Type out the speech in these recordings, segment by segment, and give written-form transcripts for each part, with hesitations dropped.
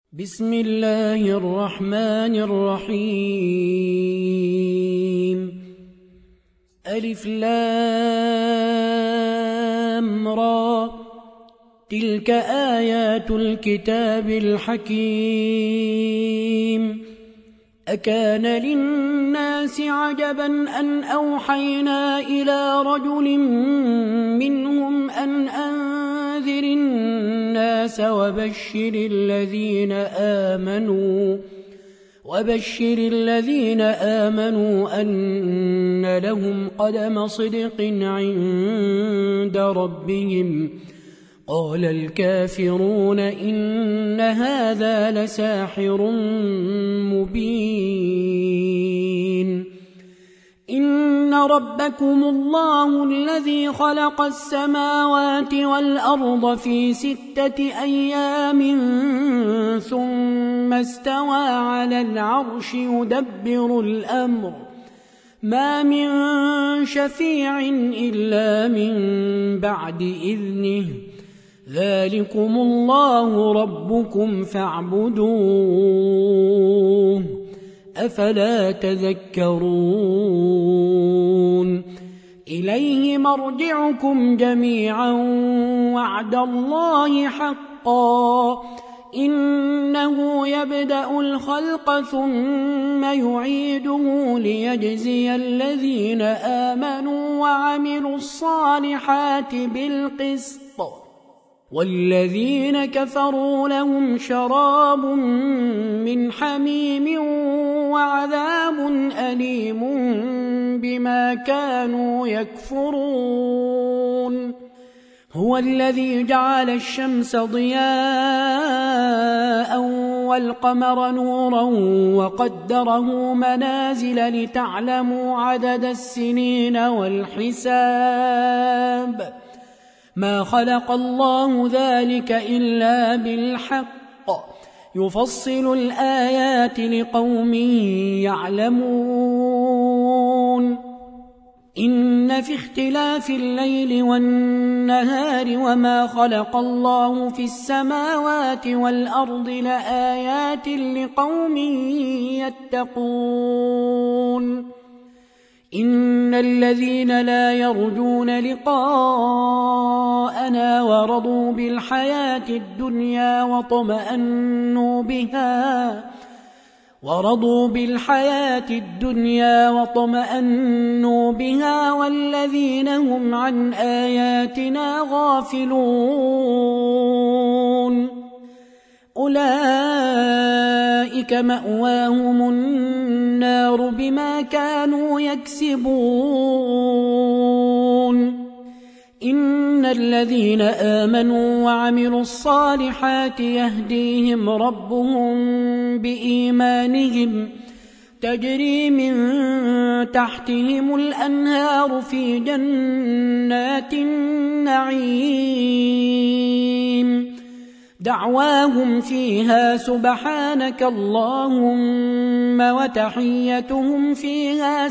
بسم الله الرحمن الرحيم. ألف لام را، تلك آيات الكتاب الحكيم. أكان للناس عجبا أن أوحينا إلى رجل منهم أن أنذر الناس وبشر الذين آمنوا أن لهم قدم صدق عند ربهم. قال الكافرون إن هذا لساحر مبين. إن ربكم الله الذي خلق السماوات والأرض في 6 أيام ثم استوى على العرش يدبر الأمر، ما من شفيع إلا من بعد إذنه، ذلكم الله ربكم فاعبدوه، أفلا تذكرون. إليه مرجعكم جميعا وعد الله حقا، إنه يبدأ الخلق ثم يعيده ليجزي الذين آمنوا وعملوا الصالحات بالقسط، والذين كفروا لهم شراب من حميم وعذاب أليم بما كانوا يكفرون. هو الذي جعل الشمس ضياء والقمر نورا وقدره منازل لتعلموا عدد السنين والحساب، ما خلق الله ذلك إلا بالحق، يفصل الآيات لقوم يعلمون. إن في اختلاف الليل والنهار وما خلق الله في السماوات والأرض لآيات لقوم يتقون. إن الذين لا يرجون لقاءنا ورضوا بالحياة الدنيا وطمأنوا بها والذين هم عن آياتنا غافلون، أولئك مأواهم النار بما كانوا يكسبون. إن الذين آمنوا وعملوا الصالحات يهديهم ربهم بإيمانهم، تجري من تحتهم الأنهار في جنات النعيم، دعواهم فيها سبحانك اللهم وتحيتهم فيها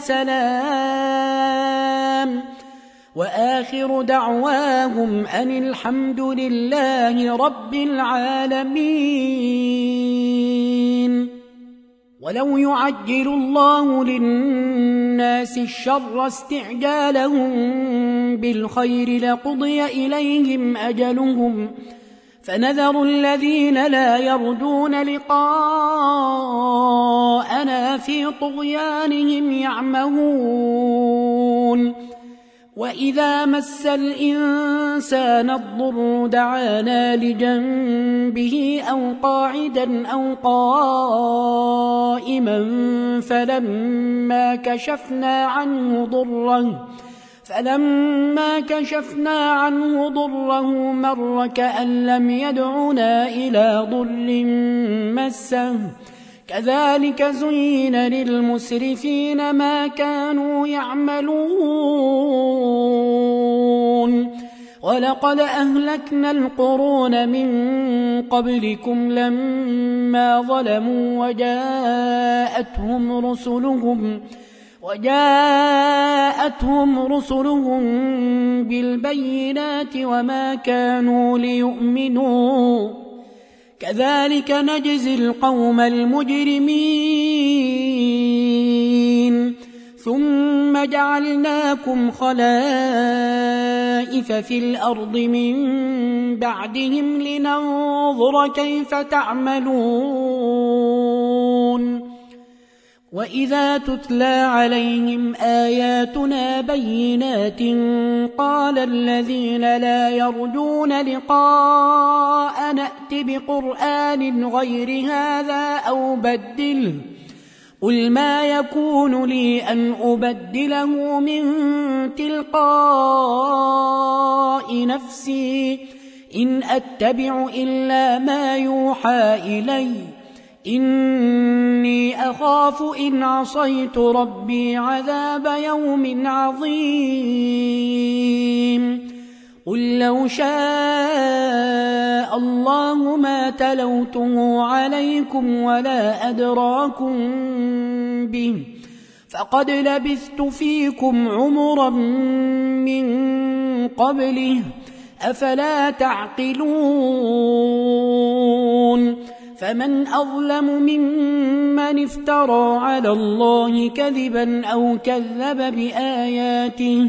سلام، وآخر دعواهم أن الحمد لله رب العالمين. ولو يعجل الله للناس الشر استعجالهم بالخير لقضي إليهم أجلهم، فنذر الذين لا يرجون لقاءنا في طغيانهم يعمهون. وإذا مس الإنسان الضر دعانا لجنبه أو قاعدا أو قائما فلما كشفنا عنه ضره مر كأن لم يدعنا إلى ضر مسه، كذلك زين للمسرفين ما كانوا يعملون. ولقد أهلكنا القرون من قبلكم لما ظلموا وجاءتهم رسلهم بالبينات وما كانوا ليؤمنوا، كذلك نجزي القوم المجرمين ثم جعلناكم خلائف في الأرض من بعدهم لننظر كيف تعملون وإذا تتلى عليهم آياتنا بينات قال الذين لا يرجون لقاء نأت بقرآن غير هذا أو بدله قل ما يكون لي أن أبدله من تلقاء نفسي إن أتبع إلا ما يوحى إلي إني أخاف إن عصيت ربي عذاب يوم عظيم قل لو شاء الله ما تلوته عليكم ولا أدراكم به فقد لبثت فيكم عمرا من قبله أفلا تعقلون فمن أظلم ممن افترى على الله كذبا أو كذب بآياته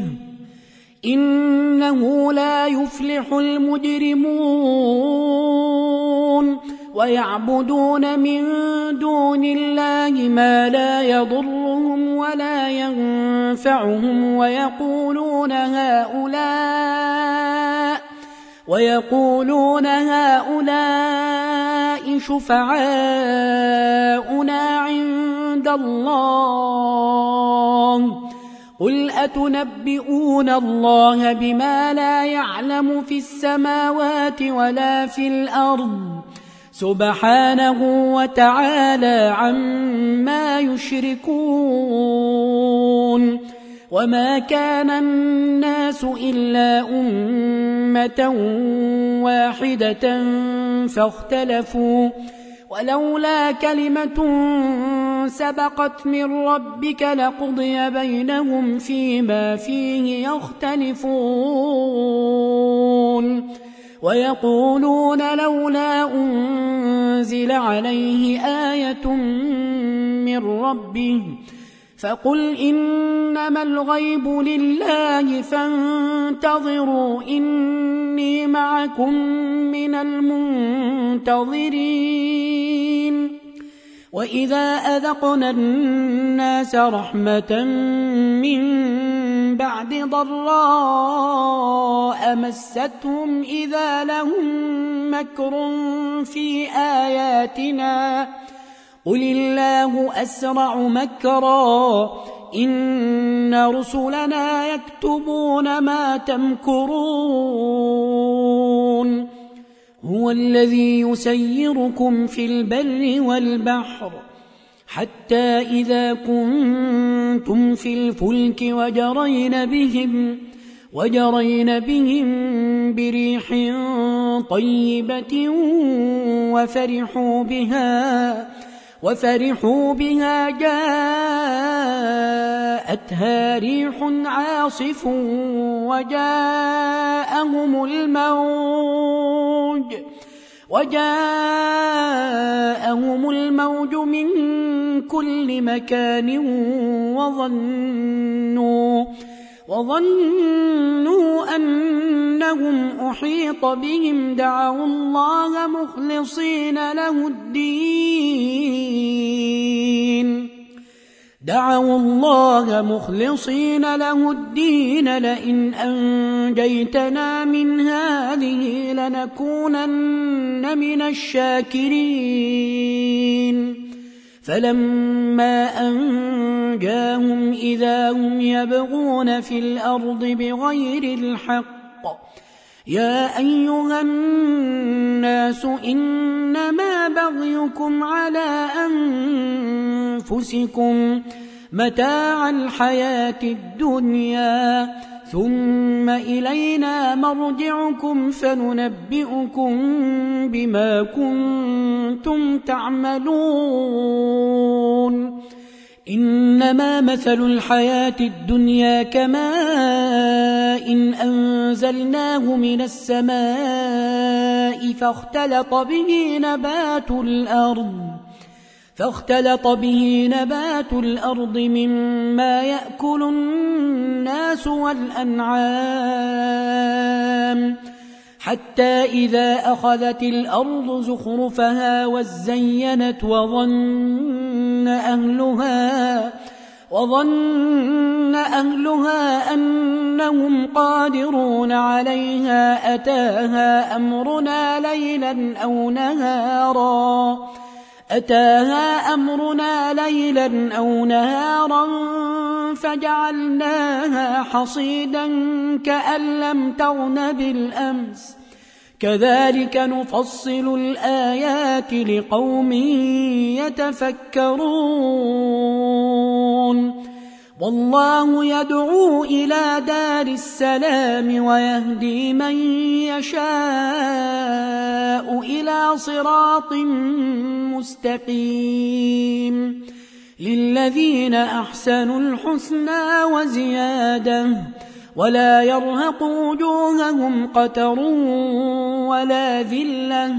إنه لا يفلح المجرمون ويعبدون من دون الله ما لا يضرهم ولا ينفعهم ويقولون هؤلاء شفعاؤنا عند الله قل أتنبئون الله بما لا يعلم في السماوات ولا في الأرض سبحانه وتعالى عما يشركون وما كان الناس إلا أمة واحدة فاختلفوا ولولا كلمة سبقت من ربك لقضي بينهم فيما فيه يختلفون ويقولون لولا أنزل عليه آية من ربه فقل إنما الغيب لله فانتظروا إني معكم من المنتظرين وإذا أذقنا الناس رحمة من بعد ضراء مستهم إذا لهم مكر في آياتنا قل الله أسرع مكرا إن رسلنا يكتبون ما تمكرون هو الذي يسيركم في البر والبحر حتى إذا كنتم في الفلك وجرين بهم بريح طيبة وفرحوا بها جاءتها ريح عاصف وجاءهم الموج من كل مكان وظنوا أنهم أحيط بهم دعوا الله مخلصين له الدين لئن أنجيتنا من هذه لنكونن من الشاكرين فلما أنجاهم إذا هم يبغون في الأرض بغير الحق يا أيها الناس إنما بغيكم على أنفسكم متاع الحياة الدنيا ثم إلينا مرجعكم فننبئكم بما كنتم تعملون إنما مثل الحياة الدنيا كماء إن أنزلناه من السماء فاختلط به نبات الأرض مما يأكل الناس والأنعام حتى إذا أخذت الأرض زخرفها وزينت وظن أهلها أنهم قادرون عليها أتاها أمرنا ليلا أو نهارا فجعلناها حصيدا كأن لم تغن بالأمس كذلك نفصل الآيات لقوم يتفكرون والله يدعو إلى دار السلام ويهدي من يشاء إلى صراط مستقيم للذين أحسنوا الحسنى وزيادة ولا يرهق وجوههم قتر ولا ذلة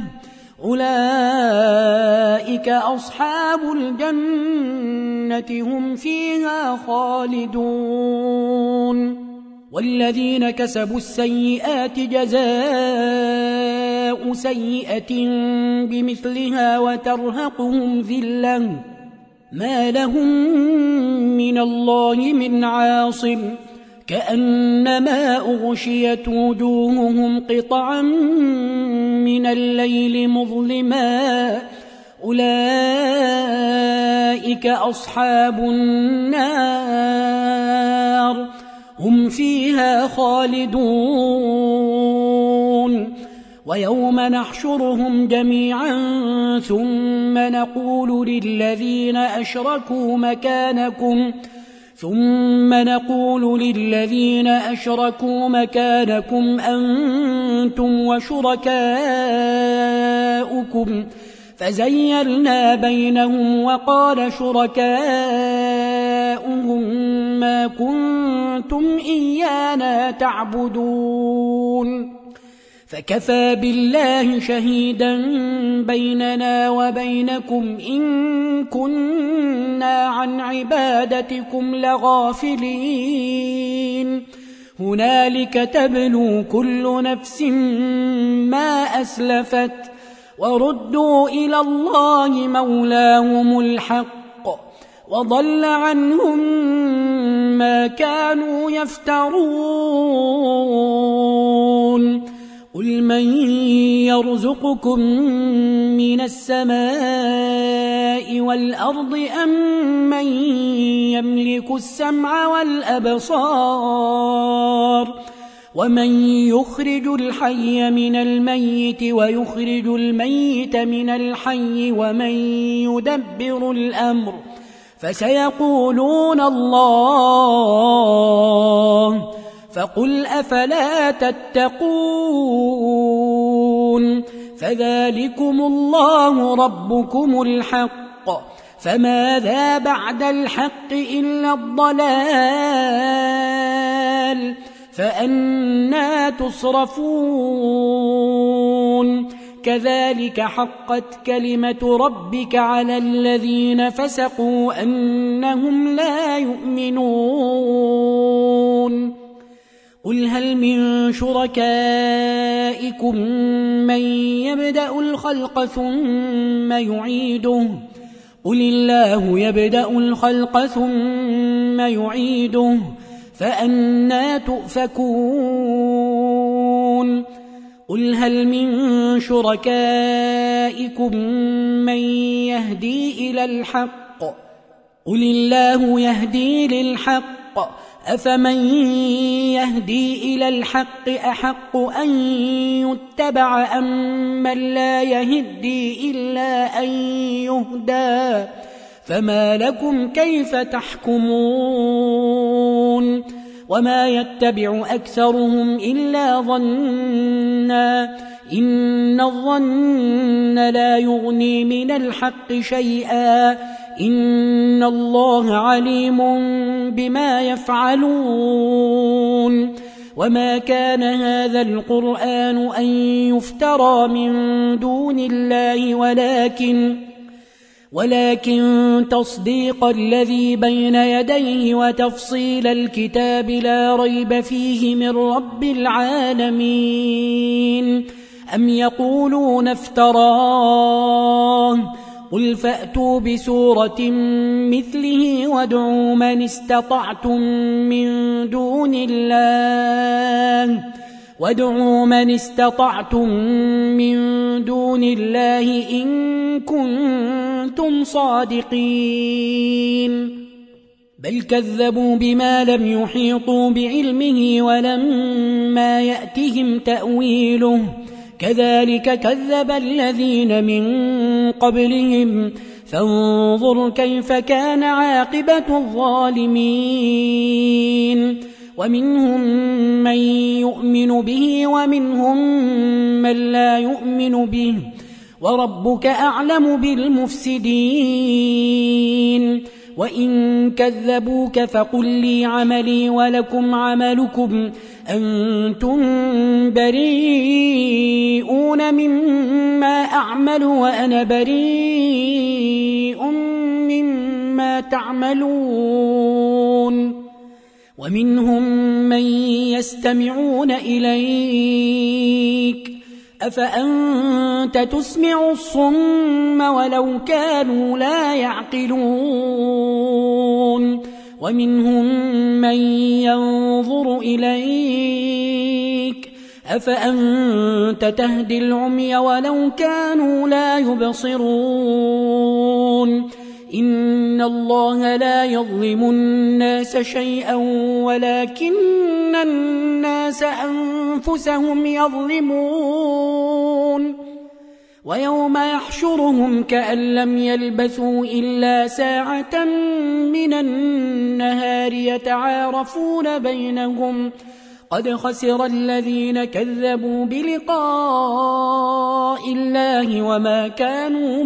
أولئك أصحاب الجنة هم فيها خالدون والذين كسبوا السيئات جزاء سيئة بمثلها وترهقهم ذلة ما لهم من الله من عاصم كأنما أغشيت وجوههم قطعا من الليل مظلما أولئك أصحاب النار هم فيها خالدون ويوم نحشرهم جميعا ثم نقول للذين أشركوا مكانكم أنتم وشركاؤكم فزيّلنا بينهم وقال شركاؤهم ما كنتم إيانا تعبدون فكفى بالله شهيدا بيننا وبينكم إن كنا عن عبادتكم لغافلين هنالك تبلو كل نفس ما أسلفت وردوا إلى الله مولاهم الحق وضل عنهم ما كانوا يفترون قل من يرزقكم من السماء والأرض أم من يملك السمع والأبصار ومن يخرج الحي من الميت ويخرج الميت من الحي ومن يدبر الأمر فسيقولون الله فقل أفلا تتقون فذلكم الله ربكم الحق فماذا بعد الحق إلا الضلال فأنى تصرفون كذلك حقت كلمة ربك على الذين فسقوا أنهم لا يؤمنون قل هل من شركائكم من يبدأ الخلق ثم يعيده قل الله يبدأ الخلق ثم يعيده فأنى تؤفكون قل هل من شركائكم من يهدي إلى الحق قل الله يهدي للحق أفمن يهدي إلى الحق أحق أن يتبع أم من لا يهدي إلا أن يهدى فما لكم كيف تحكمون وما يتبع أكثرهم إلا ظنا إن الظن لا يغني من الحق شيئا إن الله عليم بما يفعلون وما كان هذا القرآن أن يفترى من دون الله ولكن تصديق الذي بين يديه وتفصيل الكتاب لا ريب فيه من رب العالمين أم يقولون افتراه قل فأتوا بسورة مثله وادعوا من استطعتم من دون الله إن كنتم صادقين بل كذبوا بما لم يحيطوا بعلمه ولما يأتهم تأويله كذلك كذب الذين من قبلهم فانظر كيف كان عاقبة الظالمين ومنهم من يؤمن به ومنهم من لا يؤمن به وربك أعلم بالمفسدين وإن كذبوك فقل لي عملي ولكم عملكم أنتم بريئون مما أعمل وأنا بريء مما تعملون ومنهم من يستمعون إليك أفأنت تسمع الصم ولو كانوا لا يعقلون ومنهم من ينظر إليك أفأنت تهدي العمي ولو كانوا لا يبصرون إن الله لا يظلم الناس شيئا ولكن الناس أنفسهم يظلمون ويوم يحشرهم كأن لم يلبثوا إلا ساعة من النهار يتعارفون بينهم قد خسر الذين كذبوا بلقاء الله وما كانوا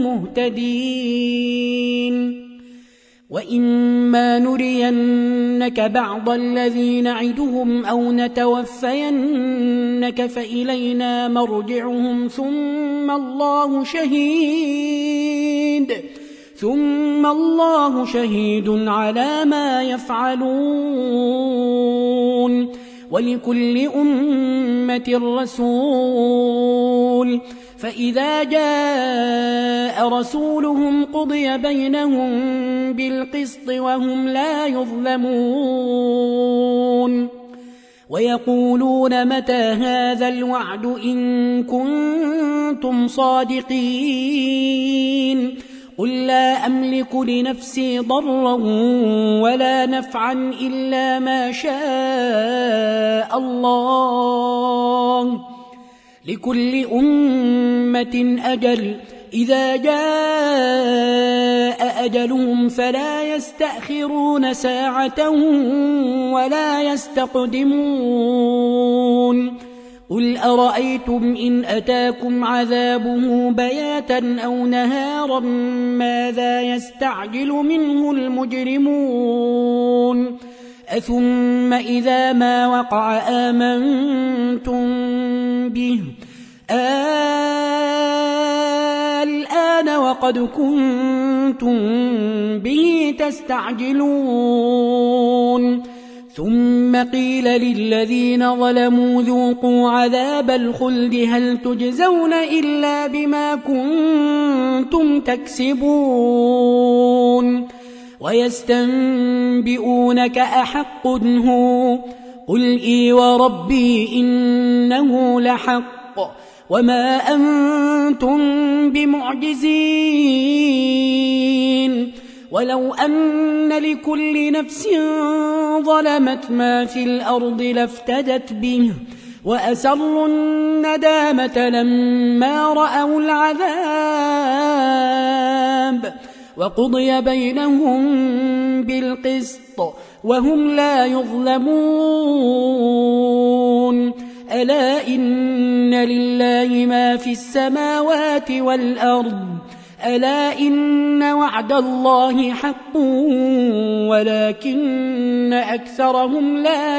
مهتدين وإما نرينك بعض الذي نعدهم أو نتوفينك فإلينا مرجعهم ثم الله شهيد على ما يفعلون ولكل أمة رسول فإذا جاء رسولهم قضي بينهم بالقسط وهم لا يظلمون ويقولون متى هذا الوعد إن كنتم صادقين قل لا أملك لنفسي ضرا ولا نفعا إلا ما شاء الله لكل أمة أجل إذا جاء أجلهم فلا يستأخرون ساعة ولا يستقدمون قل أرأيتم إن أتاكم عذابه بياتا أو نهارا ماذا يستعجل منه المجرمون أثم إذا ما وقع آمنتم به الآن وقد كنتم به تستعجلون ثم قيل للذين ظلموا ذوقوا عذاب الخلد هل تجزون إلا بما كنتم تكسبون ويستنبئونك أحق هو قل إي وربي إنه لحق وما أنتم بمعجزين ولو أن لكل نفس ظلمت ما في الأرض لافتدت به وأسروا الندامة لما رأوا العذاب وقضي بينهم بالقسط وهم لا يظلمون ألا إن لله ما في السماوات والأرض ألا إن وعد الله حق ولكن أكثرهم لا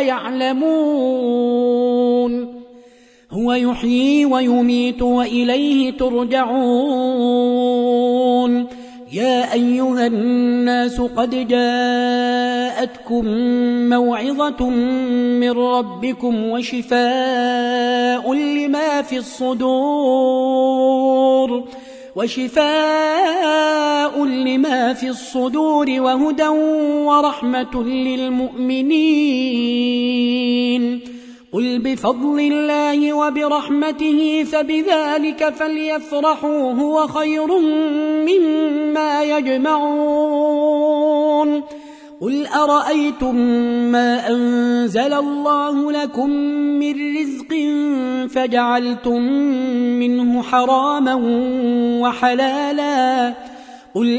يعلمون هو يحيي ويميت وإليه ترجعون يا أيها الناس قد جاءتكم موعظة من ربكم وشفاء لما في الصدور وهدى ورحمة للمؤمنين قل بفضل الله وبرحمته فبذلك فليفرحوا هو خير مما يجمعون قل أرأيتم ما أنزل الله لكم من رزق فجعلتم منه حراما وحلالا قل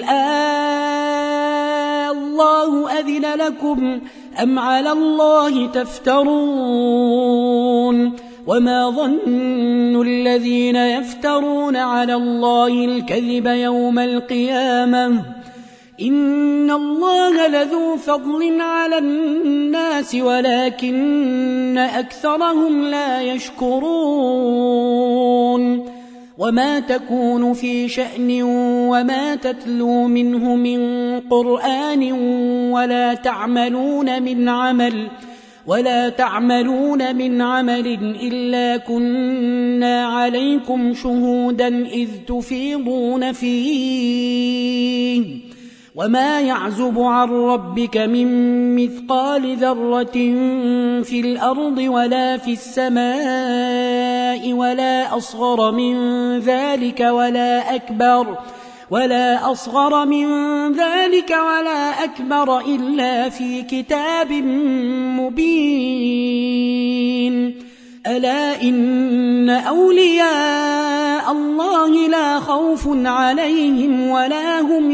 الله أذن لكم أم على الله تفترون وما ظن الذين يفترون على الله الكذب يوم القيامة إن الله لذو فضل على الناس ولكن أكثرهم لا يشكرون وما تكون في شأن وما تتلو منه من قرآن ولا تعملون من عمل إلا كنا عليكم شهودا إذ تفيضون فيه وما يعزب عن ربك من مثقال ذرة في الأرض ولا في السماء ولا أصغر من ذلك ولا أكبر إلا في كتاب مبين ألا إن أولياء الله لا خوف عليهم ولا هم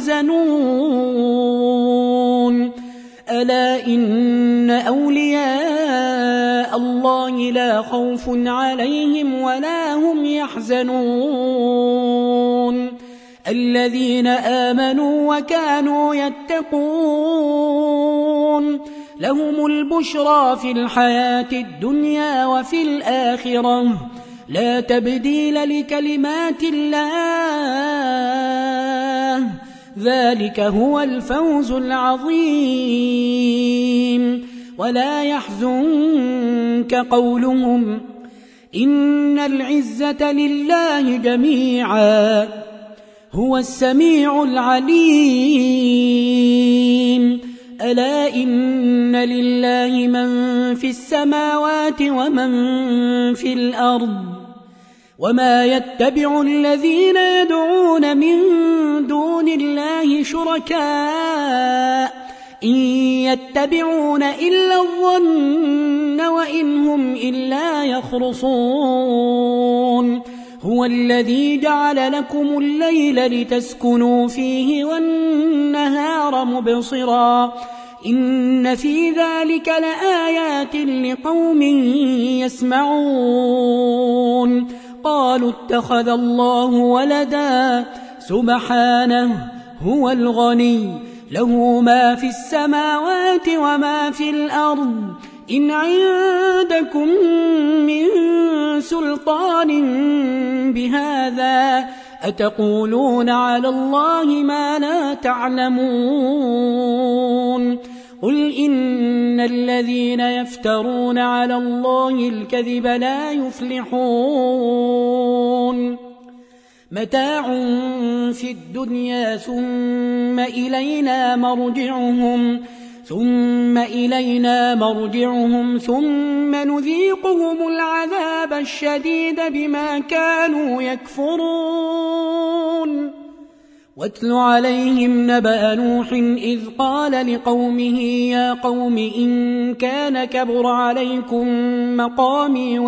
يحزنون ألا إن أولياء الله لا خوف عليهم ولا هم يحزنون الذين آمنوا وكانوا يتقون لهم البشرى في الحياة الدنيا وفي الآخرة لا تبديل لكلمات الله ذلك هو الفوز العظيم ولا يحزنك قولهم إن العزة لله جميعا هو السميع العليم ألا إن لله من في السماوات ومن في الأرض وما يتبع الذين يدعون من دون الله شركاء إن يتبعون إلا الظن وإن هم إلا يخرصون هو الذي جعل لكم الليل لتسكنوا فيه والنهار مبصرا إن في ذلك لآيات لقوم يسمعون قالوا اتخذ الله ولدا سبحانه هو الغني له ما في السماوات وما في الأرض إن عندكم من سلطان بهذا أتقولون على الله ما لا تعلمون قل إن الذين يفترون على الله الكذب لا يفلحون متاع في الدنيا ثم إلينا مرجعهم ثم نذيقهم العذاب الشديد بما كانوا يكفرون واتل عليهم نبأ نوح إذ قال لقومه يا قوم إن كان كبر عليكم مقامي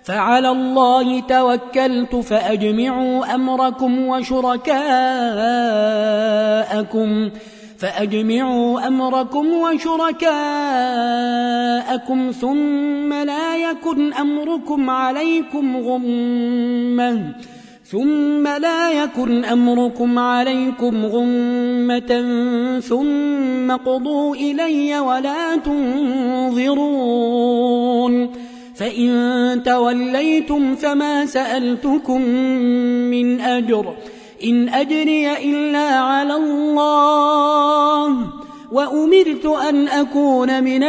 فعلى الله توكلت فأجمعوا أمركم وشركاءكم ثم لا يكن أمركم عليكم غمة ثم قضوا إلي ولا تنظرون فإن توليتم فما سألتكم من أجر إن أجري إلا على الله وأمرت أن أكون من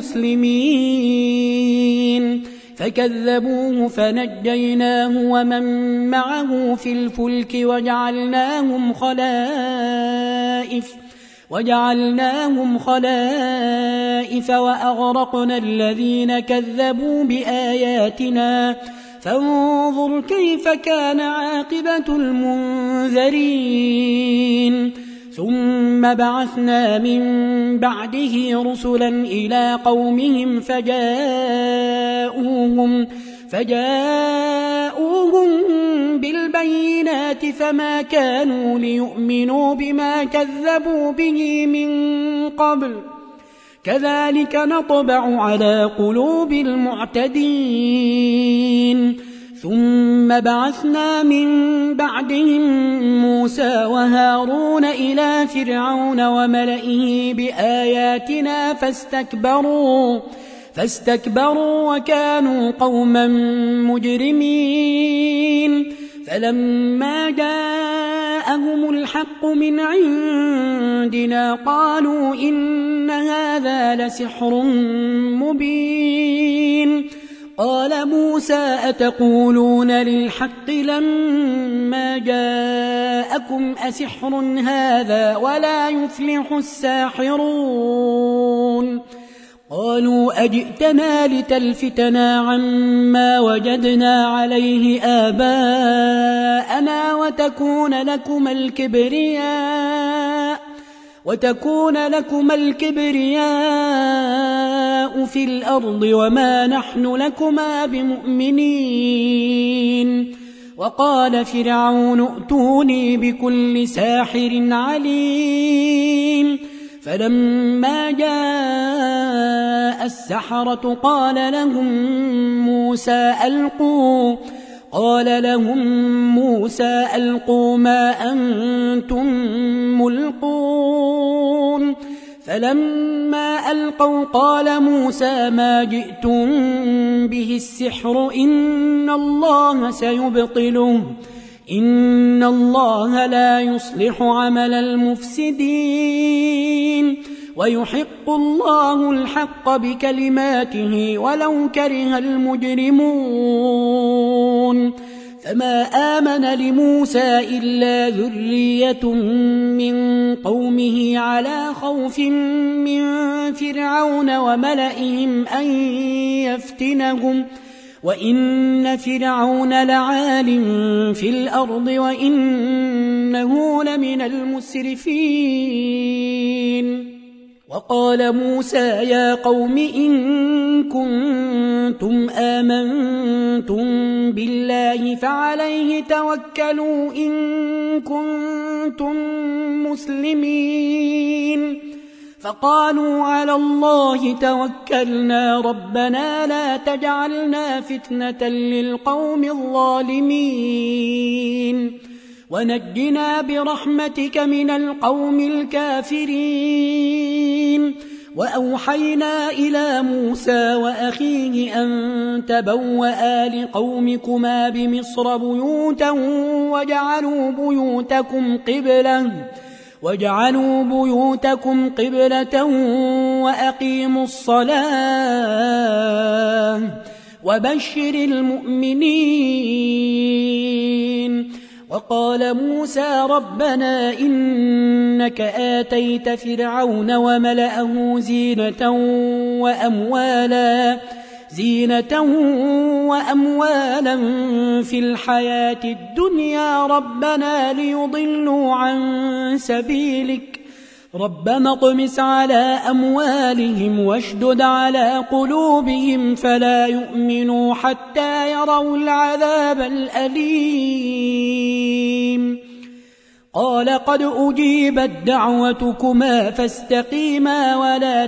المسلمين فكذبوه فنجيناه ومن معه في الفلك وجعلناهم خلائف وأغرقنا الذين كذبوا بآياتنا فانظر كيف كان عاقبة المنذرين ثم بعثنا من بعده رسلا إلى قومهم فجاءوهم بالبينات فما كانوا ليؤمنوا بما كذبوا به من قبل كذلك نطبع على قلوب المعتدين ثم بعثنا من بعدهم موسى وهارون إلى فرعون وملئه بآياتنا فاستكبروا وكانوا قوما مجرمين فلما جاءهم الحق من عندنا قالوا إن هذا لسحر مبين قال موسى أتقولون للحق لما جاءكم أسحر هذا ولا يفلح الساحرون قالوا أجئتنا لتلفتنا عما وجدنا عليه آباءنا وتكون لكما الكبرياء في الأرض وما نحن لكما بمؤمنين وقال فرعون ائتوني بكل ساحر عليم فلما جاء السحرة قال لهم موسى ألقوا ما أنتم ملقون فلما ألقوا قال موسى ما جئتم به السحر إن الله سيبطله إن الله لا يصلح عمل المفسدين ويحق الله الحق بكلماته ولو كره المجرمون فما آمن لموسى إلا ذرية من قومه على خوف من فرعون وملئهم أن يفتنهم وإن فرعون لعال في الأرض وإنه لمن المسرفين وقال موسى يا قوم إن كنتم آمنتم بالله فعليه توكلوا إن كنتم مسلمين فقالوا على الله توكلنا ربنا لا تجعلنا فتنة للقوم الظالمين ونجنا برحمتك من القوم الكافرين وأوحينا إلى موسى وأخيه أن تبوأ لقومكما بمصر بيوتا وجعلوا بيوتكم قبلة وأقيموا الصلاة وبشر المؤمنين وقال موسى ربنا إنك آتيت فرعون وملأه زينة وأموالا في الحياة الدنيا ربنا ليضلوا عن سبيلك ربنا اطمس على أموالهم واشدد على قلوبهم فلا يؤمنوا حتى يروا العذاب الأليم قال قد أجيبت دعوتكما فاستقيما ولا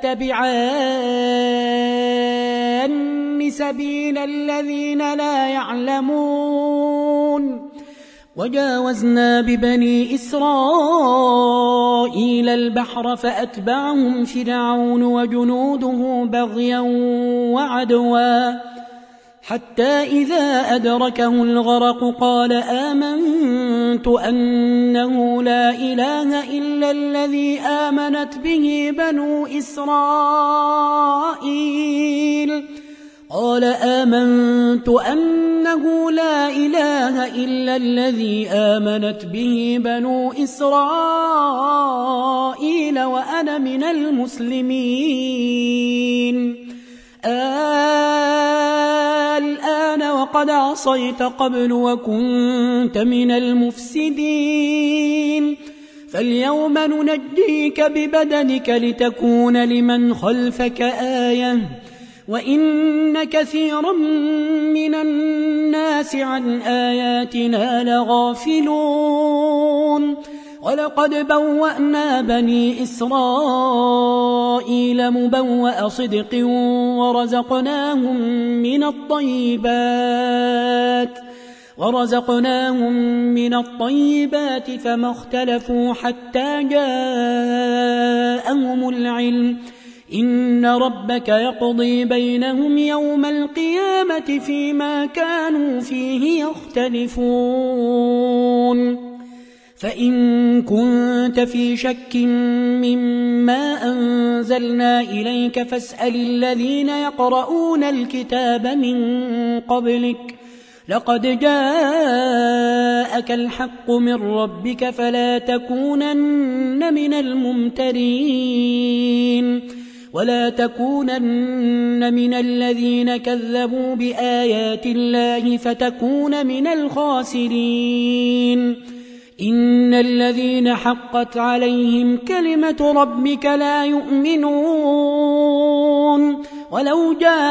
تتبعان سبيل الذين لا يعلمون وجاوزنا ببني إسرائيل البحر فأتبعهم فرعون وجنوده بغيا وعدوا حتى إذا أدركه الغرق قال آمنت أنه لا إله إلا الذي آمنت به بنو إسرائيل قال آمنت أنه لا إله إلا الذي آمنت به بنو إسرائيل وأنا من المسلمين الآن وقد عصيت قبل وكنت من المفسدين فاليوم ننجيك ببدنك لتكون لمن خلفك آية وإن كثيرا من الناس عن آياتنا لغافلون ولقد بوأنا بني إسرائيل مبوأ صدق ورزقناهم من الطيبات فما اختلفوا حتى جاءهم العلم إن ربك يقضي بينهم يوم القيامة فيما كانوا فيه يختلفون فإن كنت في شك مما أنزلنا إليك فاسأل الذين يقرؤون الكتاب من قبلك لقد جاءك الحق من ربك فلا تكونن من الممترين ولا تكونن من الذين كذبوا بآيات الله فتكون من الخاسرين إن الذين حقت عليهم كلمة ربك لا يؤمنون ولو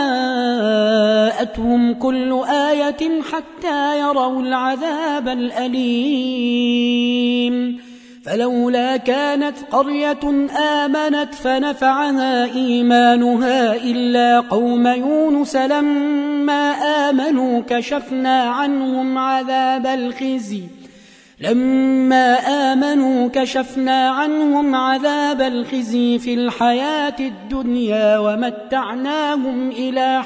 جاءتهم كل آية حتى يروا العذاب الأليم فلولا كانت قرية آمنت فنفعها إيمانها إلا قوم يونس لما آمنوا كشفنا عنهم عذاب الخزي في الحياة الدنيا ومتعناهم إلى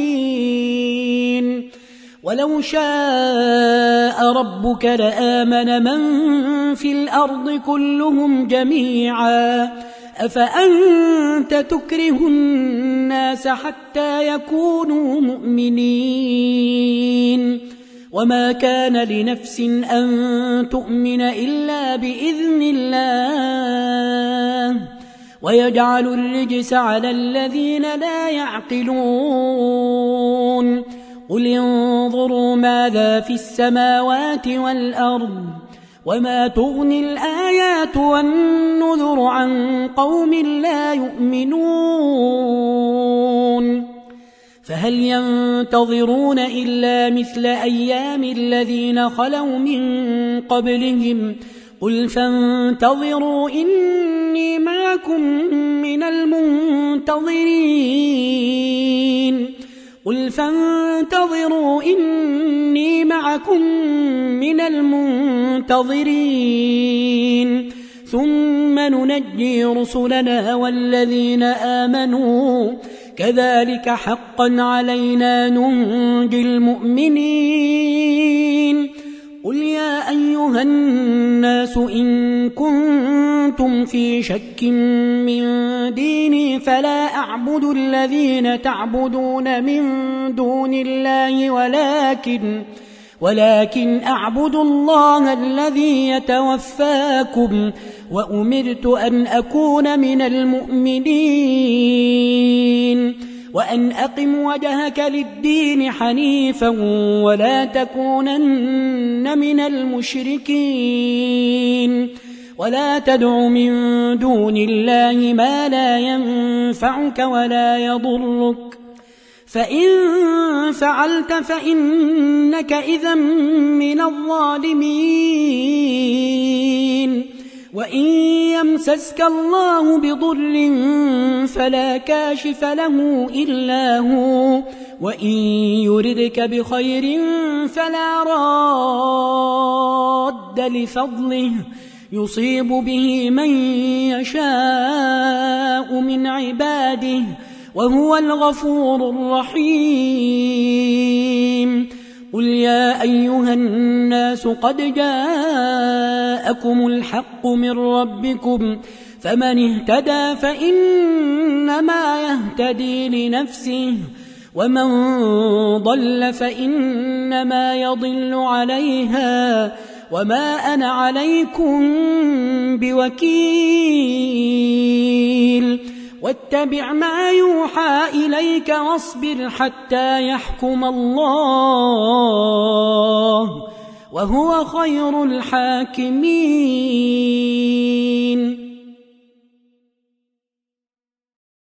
حين ولو شاء ربك لآمن من في الأرض كلهم جميعا أفأنت تكره الناس حتى يكونوا مؤمنين وما كان لنفس أن تؤمن إلا بإذن الله ويجعل الرجس على الذين لا يعقلون قل انظروا ماذا في السماوات والأرض وما تغني الآيات والنذر عن قوم لا يؤمنون فهل ينتظرون إلا مثل أيام الذين خلوا من قبلهم قل فانتظروا إني معكم من المنتظرين ثم ننجي رسلنا والذين آمنوا كذلك حقا علينا ننجي المؤمنين قل يا أيها الناس إن كنتم في شك من ديني فلا أعبد الذين تعبدون من دون الله ولكن أعبد الله الذي يتوفاكم وأمرت أن أكون من المؤمنين وأن أقم وجهك للدين حنيفا ولا تكونن من المشركين ولا تدع من دون الله ما لا ينفعك ولا يضرك فإن فعلت فإنك إذا من الظالمين وإن يمسسك الله بضر فلا كاشف له إلا هو وإن يردك بخير فلا راد لفضله يصيب به من يشاء من عباده وهو الغفور الرحيم قل يا أيها الناس قد جاءكم الحق من ربكم فمن اهتدى فإنما يهتدي لنفسه ومن ضل فإنما يضل عليها وما أنا عليكم بوكيل واتبع ما يوحى إليك واصبر حتى يحكم الله وهو خير الحاكمين